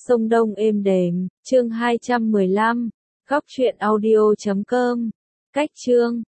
sông Đông êm đềm, chương 215, góc truyện audio.com, cách chương.